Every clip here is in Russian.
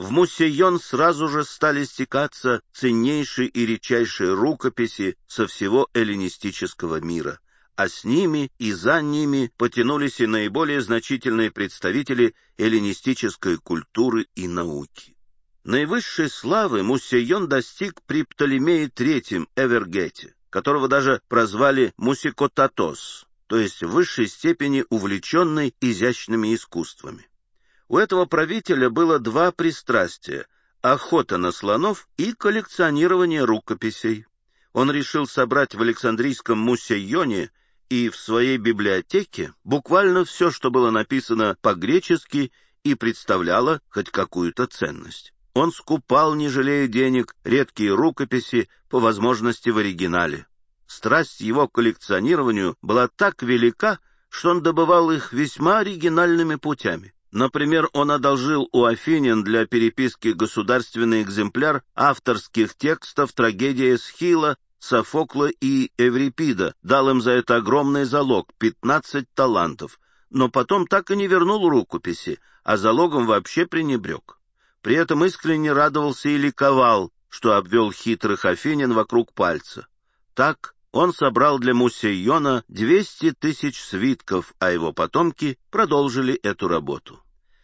в Мусейон сразу же стали стекаться ценнейшие и редчайшие рукописи со всего эллинистического мира, а с ними и за ними потянулись и наиболее значительные представители эллинистической культуры и науки. Наивысшей славы Мусейон достиг при Птолемее III Эвергете, которого даже прозвали Мусикотатос, то есть в высшей степени увлеченный изящными искусствами. У этого правителя было два пристрастия – охота на слонов и коллекционирование рукописей. Он решил собрать в Александрийском Мусейоне и в своей библиотеке буквально все, что было написано по-гречески и представляло хоть какую-то ценность. Он скупал, не жалея денег, редкие рукописи, по возможности в оригинале. Страсть его к коллекционированию была так велика, что он добывал их весьма оригинальными путями. Например, он одолжил у афинян для переписки государственный экземпляр авторских текстов трагедии Эсхила, Софокла и Эврипида, дал им за это огромный залог — 15 талантов, но потом так и не вернул рукописи, а залогом вообще пренебрег. При этом искренне радовался и ликовал, что обвел хитрых афинян вокруг пальца. Так он собрал для Мусейона 200 тысяч свитков, а его потомки продолжили эту работу.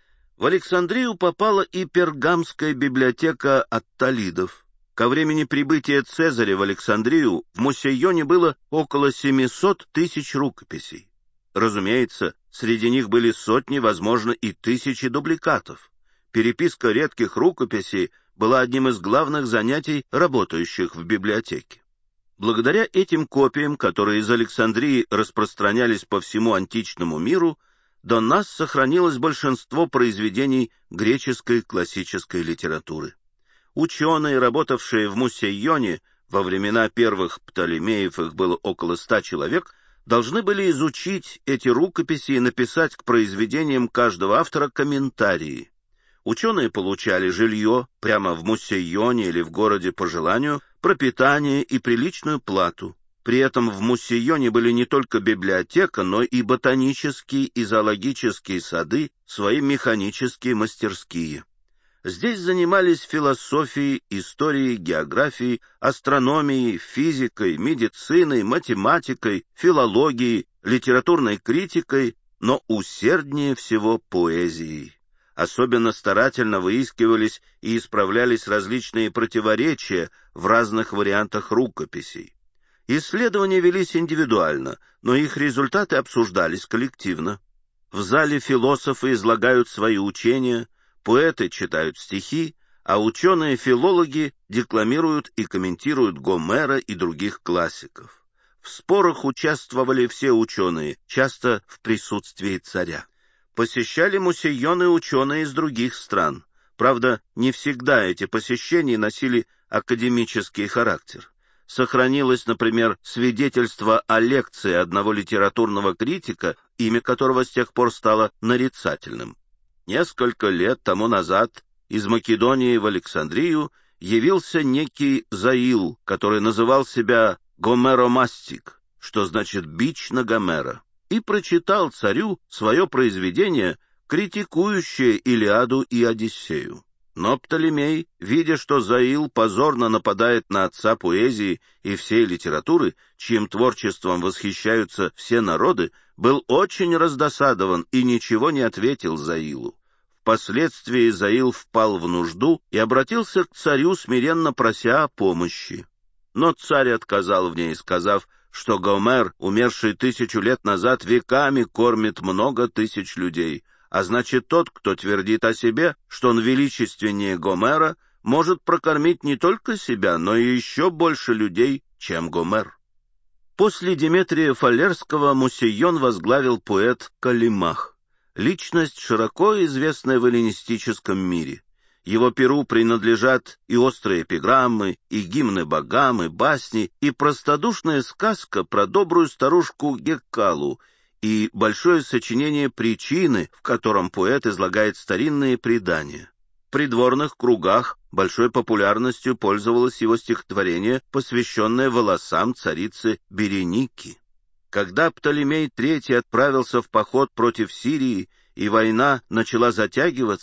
В Александрию попала и Пергамская библиотека Атталидов. Ко времени прибытия Цезаря в Александрию в Мусейоне было около 700 тысяч рукописей. Разумеется, среди них были сотни, возможно, и тысячи дубликатов. Переписка редких рукописей была одним из главных занятий работающих в библиотеке. Благодаря этим копиям, которые из Александрии распространялись по всему античному миру, до нас сохранилось большинство произведений греческой классической литературы. Ученые, работавшие в Мусейоне, во времена первых Птолемеев их было около 100 человек, должны были изучить эти рукописи и написать к произведениям каждого автора комментарии. Ученые получали жилье прямо в Мусейоне или в городе по желанию, пропитание и приличную плату. При этом в Мусейоне были не только библиотека, но и ботанические и зоологические сады, свои механические мастерские. Здесь занимались философией, историей, географией, астрономией, физикой, медициной, математикой, филологией, литературной критикой, но усерднее всего поэзией. Особенно старательно выискивались и исправлялись различные противоречия в разных вариантах рукописей. Исследования велись индивидуально, но их результаты обсуждались коллективно. В зале философы излагают свои учения, поэты читают стихи, а ученые-филологи декламируют и комментируют Гомера и других классиков. В спорах участвовали все ученые, часто в присутствии царя. Посещали Мусейоны ученые из других стран. Правда, не всегда эти посещения носили академический характер. Сохранилось, например, свидетельство о лекции одного литературного критика, имя которого с тех пор стало нарицательным. Несколько лет тому назад из Македонии в Александрию явился некий Заил, который называл себя Гомеромастик, что значит «бич на Гомера», и прочитал царю свое произведение, критикующее Илиаду и Одиссею. Но Птолемей, видя, что Заил позорно нападает на отца поэзии и всей литературы, чьим творчеством восхищаются все народы, был очень раздосадован и ничего не ответил Заилу. Впоследствии Заил впал в нужду и обратился к царю, смиренно прося о помощи. Но царь отказал в ней, сказав, что Гомер, умерший 1000 лет назад, веками кормит много тысяч людей, а значит, тот, кто твердит о себе, что он величественнее Гомера, может прокормить не только себя, но и еще больше людей, чем Гомер. После Деметрия Фалерского Мусейон возглавил поэт Каллимах, личность, широко известная в эллинистическом мире. Его перу принадлежат и острые эпиграммы, и гимны богам, и басни, и простодушная сказка про добрую старушку Геккалу, и большое сочинение «Причины», в котором поэт излагает старинные предания. В придворных кругах большой популярностью пользовалось его стихотворение, посвященное волосам царицы Береники. Когда Птолемей III отправился в поход против Сирии, и война начала затягиваться,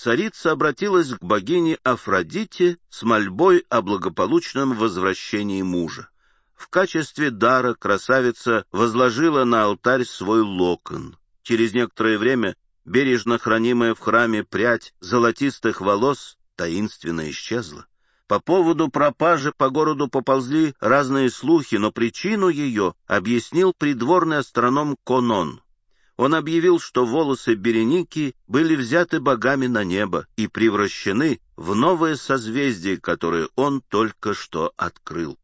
царица обратилась к богине Афродите с мольбой о благополучном возвращении мужа. В качестве дара красавица возложила на алтарь свой локон. Через некоторое время бережно хранимая в храме прядь золотистых волос таинственно исчезла. По поводу пропажи по городу поползли разные слухи, но причину ее объяснил придворный астроном Конон. Он объявил, что волосы Береники были взяты богами на небо и превращены в новое созвездие, которое он только что открыл.